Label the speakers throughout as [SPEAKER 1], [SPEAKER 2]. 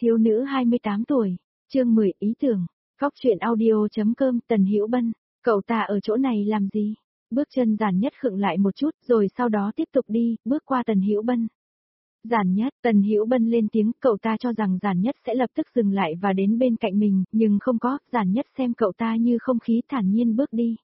[SPEAKER 1] Thiếu nữ 28 tuổi, chương 10 ý tưởng, Góc truyện audio.com Tần Hữu Bân, cậu ta ở chỗ này làm gì? Bước chân Giản Nhất khựng lại một chút rồi sau đó tiếp tục đi, bước qua Tần Hữu Bân. Giản Nhất, Tần Hữu Bân lên tiếng, cậu ta cho rằng Giản Nhất sẽ lập tức dừng lại và đến bên cạnh mình, nhưng không có, Giản Nhất xem cậu ta như không khí thản nhiên bước đi.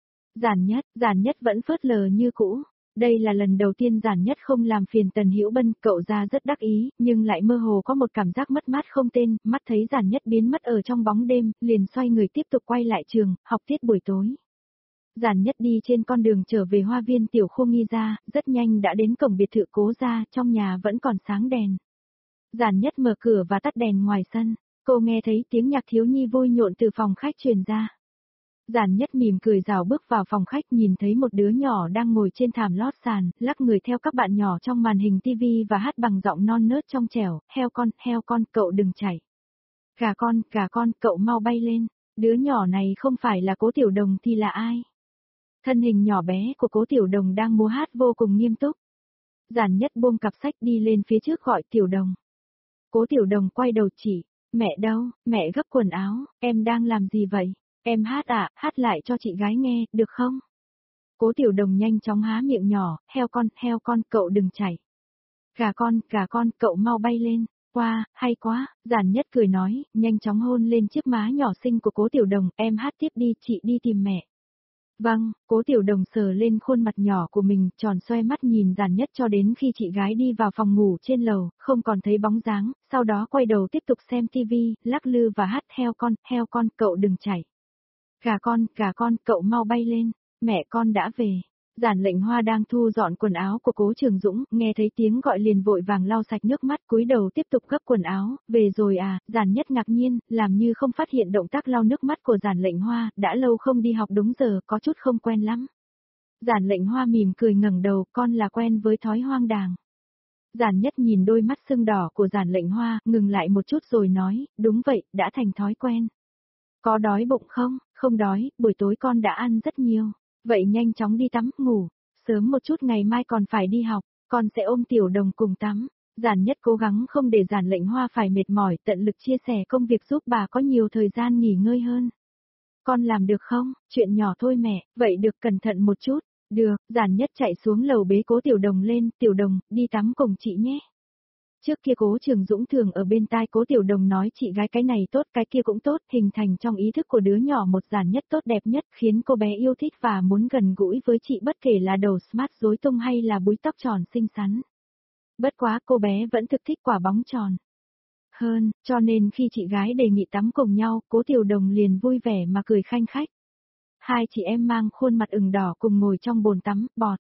[SPEAKER 1] Giản Nhất vẫn phớt lờ như cũ. Đây là lần đầu tiên Giản Nhất không làm phiền Tần Hữu Bân, cậu ra rất đắc ý, nhưng lại mơ hồ có một cảm giác mất mát không tên, mắt thấy Giản Nhất biến mất ở trong bóng đêm, liền xoay người tiếp tục quay lại trường, học tiết buổi tối. Giản Nhất đi trên con đường trở về hoa viên tiểu khu Nghi gia, rất nhanh đã đến cổng biệt thự Cố gia, trong nhà vẫn còn sáng đèn. Giản Nhất mở cửa và tắt đèn ngoài sân, cô nghe thấy tiếng nhạc thiếu nhi vui nhộn từ phòng khách truyền ra. Giản Nhất mỉm cười rảo bước vào phòng khách, nhìn thấy một đứa nhỏ đang ngồi trên thảm lót sàn, lắc người theo các bạn nhỏ trong màn hình tivi và hát bằng giọng non nớt trong trẻo, heo con, cậu đừng chạy. Gà con, cậu mau bay lên. Đứa nhỏ này không phải là Cố Tiểu Đồng thì là ai? Thân hình nhỏ bé của Cố Tiểu Đồng đang múa hát vô cùng nghiêm túc. Giản Nhất buông cặp sách đi lên phía trước gọi Tiểu Đồng. Cố Tiểu Đồng quay đầu chỉ, mẹ đâu, mẹ gấp quần áo, em đang làm gì vậy? Em hát à, hát lại cho chị gái nghe, được không? Cố Tiểu Đồng nhanh chóng há miệng nhỏ, heo con, cậu đừng chạy. Gà con, cậu mau bay lên. Wow, hay quá, Giản Nhất cười nói, nhanh chóng hôn lên chiếc má nhỏ xinh của Cố Tiểu Đồng, em hát tiếp đi, chị đi tìm mẹ. Vâng, Cố Tiểu Đồng sờ lên khuôn mặt nhỏ của mình, tròn xoe mắt nhìn Giản Nhất cho đến khi chị gái đi vào phòng ngủ trên lầu, không còn thấy bóng dáng, sau đó quay đầu tiếp tục xem tivi, lắc lư và hát heo con, cậu đừng chạy. Gà con, cậu mau bay lên, mẹ con đã về. Giản Lệnh Hoa đang thu dọn quần áo của Cố Trường Dũng, nghe thấy tiếng gọi liền vội vàng lau sạch nước mắt, cúi đầu tiếp tục gấp quần áo, về rồi à? Giản Nhất ngạc nhiên, làm như không phát hiện động tác lau nước mắt của Giản Lệnh Hoa, đã lâu không đi học đúng giờ, có chút không quen lắm. Giản Lệnh Hoa mỉm cười ngẩng đầu, con là quen với thói hoang đàng. Giản Nhất nhìn đôi mắt sưng đỏ của Giản Lệnh Hoa, ngừng lại một chút rồi nói, đúng vậy, đã thành thói quen. Có đói bụng không? Không đói, buổi tối con đã ăn rất nhiều. Vậy nhanh chóng đi tắm, ngủ. Sớm một chút ngày mai còn phải đi học, con sẽ ôm Tiểu Đồng cùng tắm. Giản Nhất cố gắng không để Giản Lệnh Hoa phải mệt mỏi, tận lực chia sẻ công việc giúp bà có nhiều thời gian nghỉ ngơi hơn. Con làm được không? Chuyện nhỏ thôi mẹ, vậy được, cẩn thận một chút. Được, Giản Nhất chạy xuống lầu bế Cố Tiểu Đồng lên, Tiểu Đồng, đi tắm cùng chị nhé. Trước kia Cố Trường Dũng thường ở bên tai Cố Tiểu Đồng nói chị gái cái này tốt cái kia cũng tốt, hình thành trong ý thức của đứa nhỏ một Giản Nhất tốt đẹp nhất, khiến cô bé yêu thích và muốn gần gũi với chị bất kể là đầu smart rối tung hay là búi tóc tròn xinh xắn. Bất quá cô bé vẫn thực thích quả bóng tròn hơn, cho nên khi chị gái đề nghị tắm cùng nhau, Cố Tiểu Đồng liền vui vẻ mà cười khanh khách. Hai chị em mang khuôn mặt ửng đỏ cùng ngồi trong bồn tắm, bọt.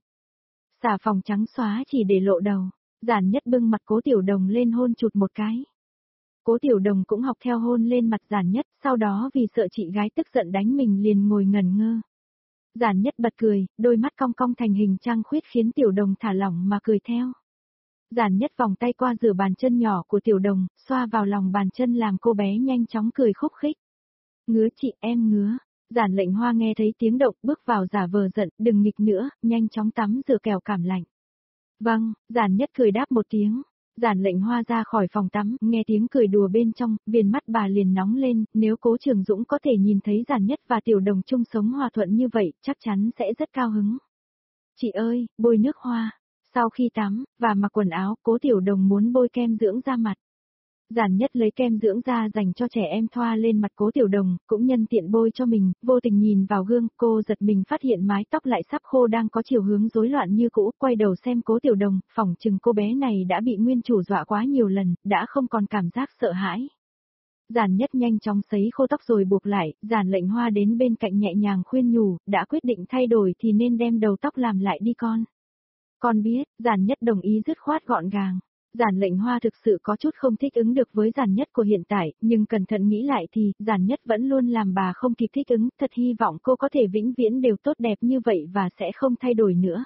[SPEAKER 1] Xà phòng trắng xóa chỉ để lộ đầu. Giản Nhất bưng mặt Cố Tiểu Đồng lên hôn chụt một cái. Cố Tiểu Đồng cũng học theo hôn lên mặt Giản Nhất, sau đó vì sợ chị gái tức giận đánh mình liền ngồi ngẩn ngơ. Giản Nhất bật cười, đôi mắt cong cong thành hình trăng khuyết khiến Tiểu Đồng thả lỏng mà cười theo. Giản Nhất vòng tay qua rửa bàn chân nhỏ của Tiểu Đồng, xoa vào lòng bàn chân làm cô bé nhanh chóng cười khúc khích. Ngứa chị, em ngứa. Giản Lệnh Hoa nghe thấy tiếng động bước vào giả vờ giận, đừng nghịch nữa, nhanh chóng tắm rửa kẻo cảm lạnh. Vâng, Giản Nhất cười đáp một tiếng. Giản Lệnh Hoa ra khỏi phòng tắm, nghe tiếng cười đùa bên trong, viền mắt bà liền nóng lên, nếu Cố Trường Dũng có thể nhìn thấy Giản Nhất và Tiểu Đồng chung sống hòa thuận như vậy, chắc chắn sẽ rất cao hứng. Chị ơi, bôi nước hoa. Sau khi tắm, và mặc quần áo, Cố Tiểu Đồng muốn bôi kem dưỡng da mặt. Giản Nhất lấy kem dưỡng da dành cho trẻ em thoa lên mặt Cố Tiểu Đồng, cũng nhân tiện bôi cho mình, vô tình nhìn vào gương, cô giật mình phát hiện mái tóc lại sắp khô đang có chiều hướng rối loạn như cũ, quay đầu xem Cố Tiểu Đồng, phỏng chừng cô bé này đã bị nguyên chủ dọa quá nhiều lần, đã không còn cảm giác sợ hãi. Giản Nhất nhanh chóng sấy khô tóc rồi buộc lại, Giản Lệnh Hoa đến bên cạnh nhẹ nhàng khuyên nhủ, đã quyết định thay đổi thì nên đem đầu tóc làm lại đi con. Con biết, Giản Nhất đồng ý dứt khoát gọn gàng. Giản Lệnh Hoa thực sự có chút không thích ứng được với Giản Nhất của hiện tại, nhưng cẩn thận nghĩ lại thì, Giản Nhất vẫn luôn làm bà không kịp thích ứng, thật hy vọng cô có thể vĩnh viễn đều tốt đẹp như vậy và sẽ không thay đổi nữa.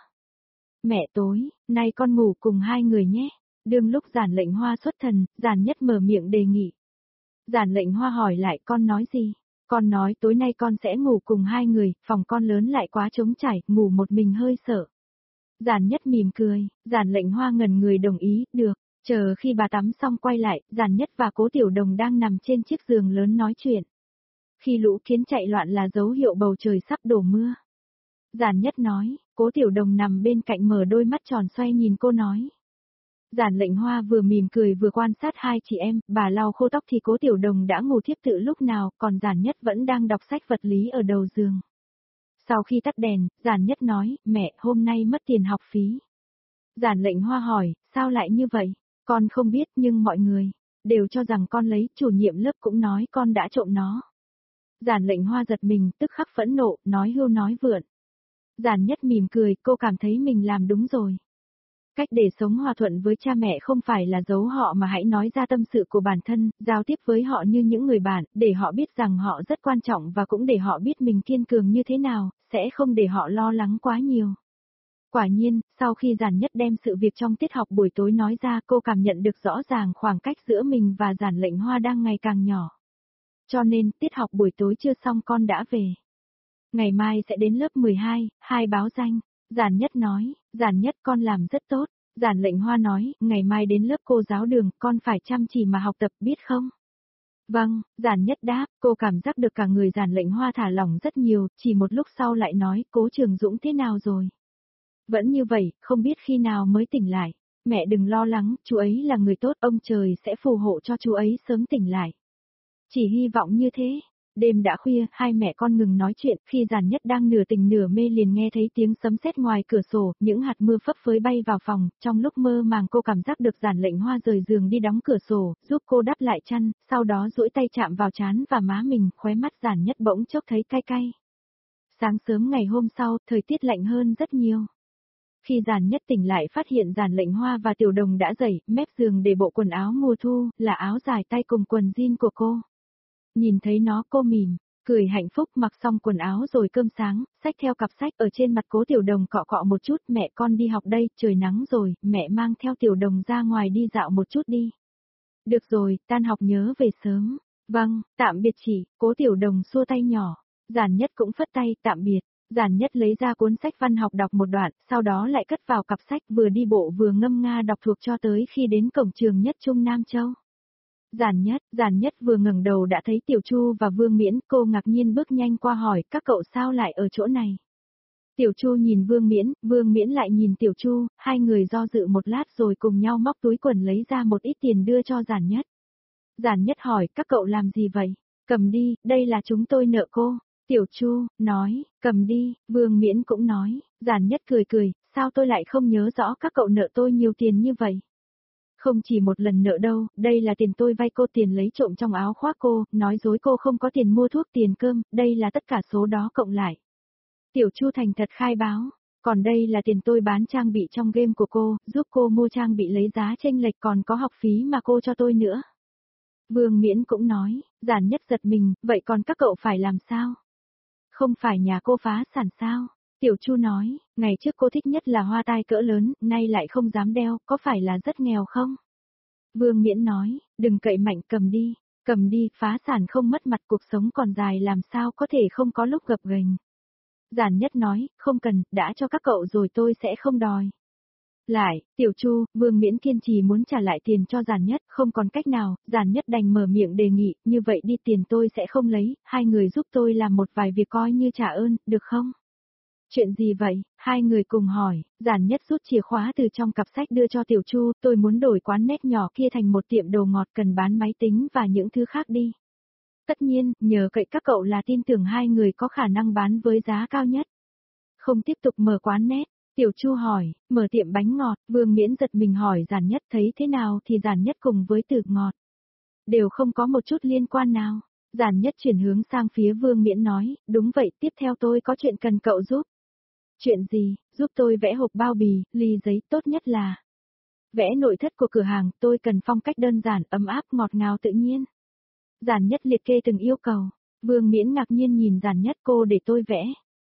[SPEAKER 1] Mẹ tối, nay con ngủ cùng hai người nhé. Đương lúc Giản Lệnh Hoa xuất thần, Giản Nhất mở miệng đề nghị. Giản Lệnh Hoa hỏi lại con nói gì? Con nói tối nay con sẽ ngủ cùng hai người, phòng con lớn lại quá trống trải, ngủ một mình hơi sợ. Giản Nhất mỉm cười, Giản Lệnh Hoa ngẩn người đồng ý, được. Chờ khi bà tắm xong quay lại, Giản Nhất và Cố Tiểu Đồng đang nằm trên chiếc giường lớn nói chuyện. Khi lũ kiến chạy loạn là dấu hiệu bầu trời sắp đổ mưa. Giản Nhất nói, Cố Tiểu Đồng nằm bên cạnh mở đôi mắt tròn xoay nhìn cô nói. Giản Lệnh Hoa vừa mỉm cười vừa quan sát hai chị em, bà lau khô tóc thì Cố Tiểu Đồng đã ngủ thiếp từ lúc nào, còn Giản Nhất vẫn đang đọc sách vật lý ở đầu giường. Sau khi tắt đèn, Giản Nhất nói, mẹ, hôm nay mất tiền học phí. Giản Lệnh Hoa hỏi, sao lại như vậy? Con không biết nhưng mọi người đều cho rằng con lấy, chủ nhiệm lớp cũng nói con đã trộm nó. Giản Lệnh Hoa giật mình, tức khắc phẫn nộ, nói hưu nói vượn. Giản Nhất mỉm cười, cô cảm thấy mình làm đúng rồi. Cách để sống hòa thuận với cha mẹ không phải là giấu họ mà hãy nói ra tâm sự của bản thân, giao tiếp với họ như những người bạn, để họ biết rằng họ rất quan trọng và cũng để họ biết mình kiên cường như thế nào, sẽ không để họ lo lắng quá nhiều. Quả nhiên, sau khi Giản Nhất đem sự việc trong tiết học buổi tối nói ra, cô cảm nhận được rõ ràng khoảng cách giữa mình và Giản Lệnh Hoa đang ngày càng nhỏ. Cho nên, tiết học buổi tối chưa xong con đã về. Ngày mai sẽ đến lớp 12, hai báo danh. Giản Nhất nói, Giản Nhất con làm rất tốt. Giản Lệnh Hoa nói, ngày mai đến lớp cô giáo Đường, con phải chăm chỉ mà học tập biết không? Vâng, Giản Nhất đáp, cô cảm giác được cả người Giản Lệnh Hoa thả lỏng rất nhiều, chỉ một lúc sau lại nói, Cố Trường Dũng thế nào rồi? Vẫn như vậy, không biết khi nào mới tỉnh lại. Mẹ đừng lo lắng, chú ấy là người tốt, ông trời sẽ phù hộ cho chú ấy sớm tỉnh lại. Chỉ hy vọng như thế. Đêm đã khuya, hai mẹ con ngừng nói chuyện, khi Giản Nhất đang nửa tỉnh nửa mê liền nghe thấy tiếng sấm sét ngoài cửa sổ, những hạt mưa phấp phới bay vào phòng, trong lúc mơ màng cô cảm giác được Giản Lệnh Hoa rời giường đi đóng cửa sổ, giúp cô đắp lại chăn, sau đó duỗi tay chạm vào trán và má mình, khóe mắt Giản Nhất bỗng chốc thấy cay cay. Sáng sớm ngày hôm sau, thời tiết lạnh hơn rất nhiều. Khi Giản Nhất tỉnh lại phát hiện Giản Lệnh Hoa và Tiểu Đồng đã dậy, mép giường để bộ quần áo mùa thu, là áo dài tay cùng quần jean của cô. Nhìn thấy nó cô mỉm, cười hạnh phúc mặc xong quần áo rồi cơm sáng, xách theo cặp sách ở trên mặt Cố Tiểu Đồng cọ cọ một chút, mẹ con đi học đây, trời nắng rồi, mẹ mang theo Tiểu Đồng ra ngoài đi dạo một chút đi. Được rồi, tan học nhớ về sớm. Vâng, tạm biệt chị, Cố Tiểu Đồng xua tay nhỏ. Giản Nhất cũng phất tay, tạm biệt. Giản Nhất lấy ra cuốn sách văn học đọc một đoạn, sau đó lại cất vào cặp sách vừa đi bộ vừa ngâm nga đọc thuộc cho tới khi đến cổng trường Nhất Trung Nam Châu. Giản Nhất vừa ngẩng đầu đã thấy Tiểu Chu và Vương Miễn, cô ngạc nhiên bước nhanh qua hỏi, các cậu sao lại ở chỗ này? Tiểu Chu nhìn Vương Miễn lại nhìn Tiểu Chu, hai người do dự một lát rồi cùng nhau móc túi quần lấy ra một ít tiền đưa cho Giản Nhất. Giản Nhất hỏi, các cậu làm gì vậy? Cầm đi, đây là chúng tôi nợ cô. Tiểu Chu nói, cầm đi, Vương Miễn cũng nói, Giản Nhất cười cười, sao tôi lại không nhớ rõ các cậu nợ tôi nhiều tiền như vậy? Không chỉ một lần nợ đâu, đây là tiền tôi vay cô, tiền lấy trộm trong áo khoác cô, nói dối cô không có tiền mua thuốc tiền cơm, đây là tất cả số đó cộng lại. Tiểu Chu thành thật khai báo, còn đây là tiền tôi bán trang bị trong game của cô, giúp cô mua trang bị lấy giá chênh lệch còn có học phí mà cô cho tôi nữa. Vương Miễn cũng nói, Giản Nhất giật mình, vậy còn các cậu phải làm sao? Không phải nhà cô phá sản sao? Tiểu Chu nói, ngày trước cô thích nhất là hoa tai cỡ lớn, nay lại không dám đeo, có phải là rất nghèo không? Vương Miễn nói, đừng cậy mạnh, cầm đi, phá sản không mất mặt, cuộc sống còn dài làm sao có thể không có lúc gập ghềnh. Giản Nhất nói, không cần, đã cho các cậu rồi tôi sẽ không đòi. Lại, Tiểu Chu, Vương Miễn kiên trì muốn trả lại tiền cho Giản Nhất, không còn cách nào, Giản Nhất đành mở miệng đề nghị, như vậy đi tiền tôi sẽ không lấy, hai người giúp tôi làm một vài việc coi như trả ơn, được không? Chuyện gì vậy? Hai người cùng hỏi, Giản Nhất rút chìa khóa từ trong cặp sách đưa cho Tiểu Chu, tôi muốn đổi quán nét nhỏ kia thành một tiệm đồ ngọt cần bán máy tính và những thứ khác đi. Tất nhiên, nhờ cậy các cậu là tin tưởng hai người có khả năng bán với giá cao nhất. Không tiếp tục mở quán nét, Tiểu Chu hỏi, mở tiệm bánh ngọt, Vương Miễn giật mình hỏi Giản Nhất thấy thế nào thì Giản Nhất cùng với từ ngọt. Đều không có một chút liên quan nào. Giản Nhất chuyển hướng sang phía Vương Miễn nói, đúng vậy, tiếp theo tôi có chuyện cần cậu giúp. Chuyện gì, giúp tôi vẽ hộp bao bì, ly giấy, tốt nhất là vẽ nội thất của cửa hàng, tôi cần phong cách đơn giản, ấm áp, ngọt ngào tự nhiên. Giản Nhất liệt kê từng yêu cầu. Vương Miễn ngạc nhiên nhìn Giản Nhất, cô để tôi vẽ.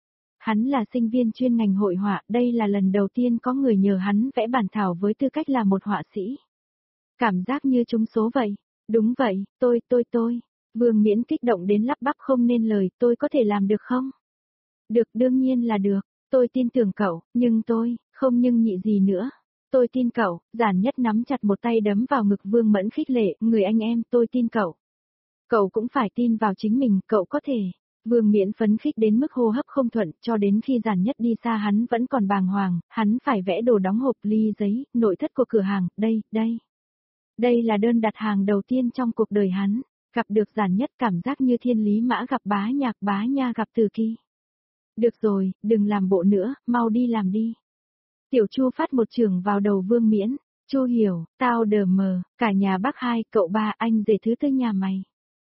[SPEAKER 1] Hắn là sinh viên chuyên ngành hội họa, đây là lần đầu tiên có người nhờ hắn vẽ bản thảo với tư cách là một họa sĩ. Cảm giác như trúng số vậy. Đúng vậy, tôi. Vương Miễn kích động đến lắp bắp không nên lời, tôi có thể làm được không? Được, đương nhiên là được, tôi tin tưởng cậu, nhưng tôi, không nhưng nhị gì nữa. Tôi tin cậu, Giản Nhất nắm chặt một tay đấm vào ngực Vương Mẫn khích lệ, người anh em, tôi tin cậu. Cậu cũng phải tin vào chính mình, cậu có thể. Vương Miễn phấn khích đến mức hô hấp không thuận, cho đến khi Giản Nhất đi xa hắn vẫn còn bàng hoàng, hắn phải vẽ đồ đóng hộp ly giấy, nội thất của cửa hàng, đây. Đây là đơn đặt hàng đầu tiên trong cuộc đời hắn, gặp được Giản Nhất cảm giác như thiên lý mã gặp bá nha gặp từ kỳ. Được rồi, đừng làm bộ nữa, mau đi làm đi. Tiểu Chu phát một trường vào đầu Vương Miễn, Chu hiểu, tao đờ mờ, cả nhà bác hai, cậu ba, anh rể thứ tư nhà mày.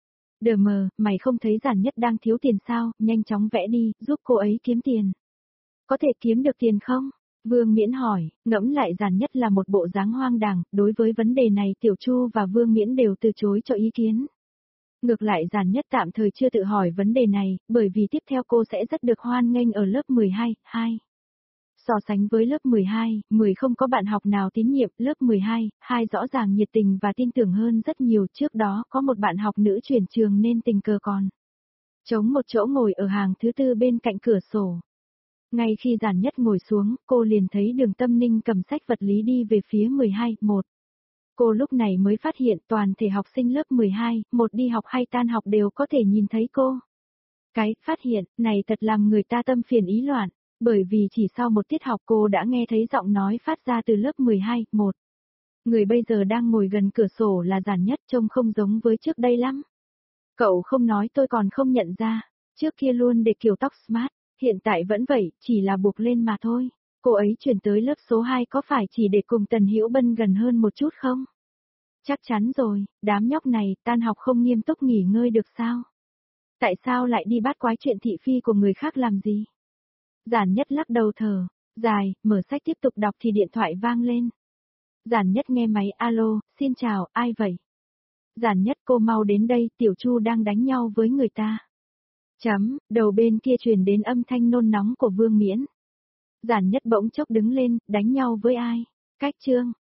[SPEAKER 1] Đờ mờ, mày không thấy Giản Nhất đang thiếu tiền sao, nhanh chóng vẽ đi, giúp cô ấy kiếm tiền. Có thể kiếm được tiền không? Vương Miễn hỏi, ngẫm lại Giản Nhất là một bộ dáng hoang đàng, đối với vấn đề này Tiểu Chu và Vương Miễn đều từ chối cho ý kiến. Ngược lại Giản Nhất tạm thời chưa tự hỏi vấn đề này, bởi vì tiếp theo cô sẽ rất được hoan nghênh ở lớp 12, 2. So sánh với lớp 12, 10 không có bạn học nào tín nhiệm, lớp 12, 2 rõ ràng nhiệt tình và tin tưởng hơn rất nhiều, trước đó có một bạn học nữ chuyển trường nên tình cờ còn. Trống một chỗ ngồi ở hàng thứ tư bên cạnh cửa sổ. Ngay khi Giản Nhất ngồi xuống, cô liền thấy Đường Tâm Ninh cầm sách vật lý đi về phía 12, 1. Cô lúc này mới phát hiện toàn thể học sinh lớp 12, 1 đi học hay tan học đều có thể nhìn thấy cô. Cái phát hiện này thật làm người ta tâm phiền ý loạn, bởi vì chỉ sau một tiết học cô đã nghe thấy giọng nói phát ra từ lớp 12, 1. Người bây giờ đang ngồi gần cửa sổ là Giản Nhất, trông không giống với trước đây lắm. Cậu không nói tôi còn không nhận ra, trước kia luôn để kiểu tóc smart, hiện tại vẫn vậy, chỉ là buộc lên mà thôi. Cô ấy chuyển tới lớp số 2 có phải chỉ để cùng Tần Hữu Bân gần hơn một chút không? Chắc chắn rồi, đám nhóc này tan học không nghiêm túc nghỉ ngơi được sao? Tại sao lại đi bắt quái chuyện thị phi của người khác làm gì? Giản Nhất lắc đầu thở dài, mở sách tiếp tục đọc thì điện thoại vang lên. Giản Nhất nghe máy, alo, xin chào, ai vậy? Giản Nhất, cô mau đến đây, Tiểu Chu đang đánh nhau với người ta. Đầu bên kia truyền đến âm thanh nôn nóng của Vương Miễn. Giản Nhất bỗng chốc đứng lên, đánh nhau với ai? Cách Trương,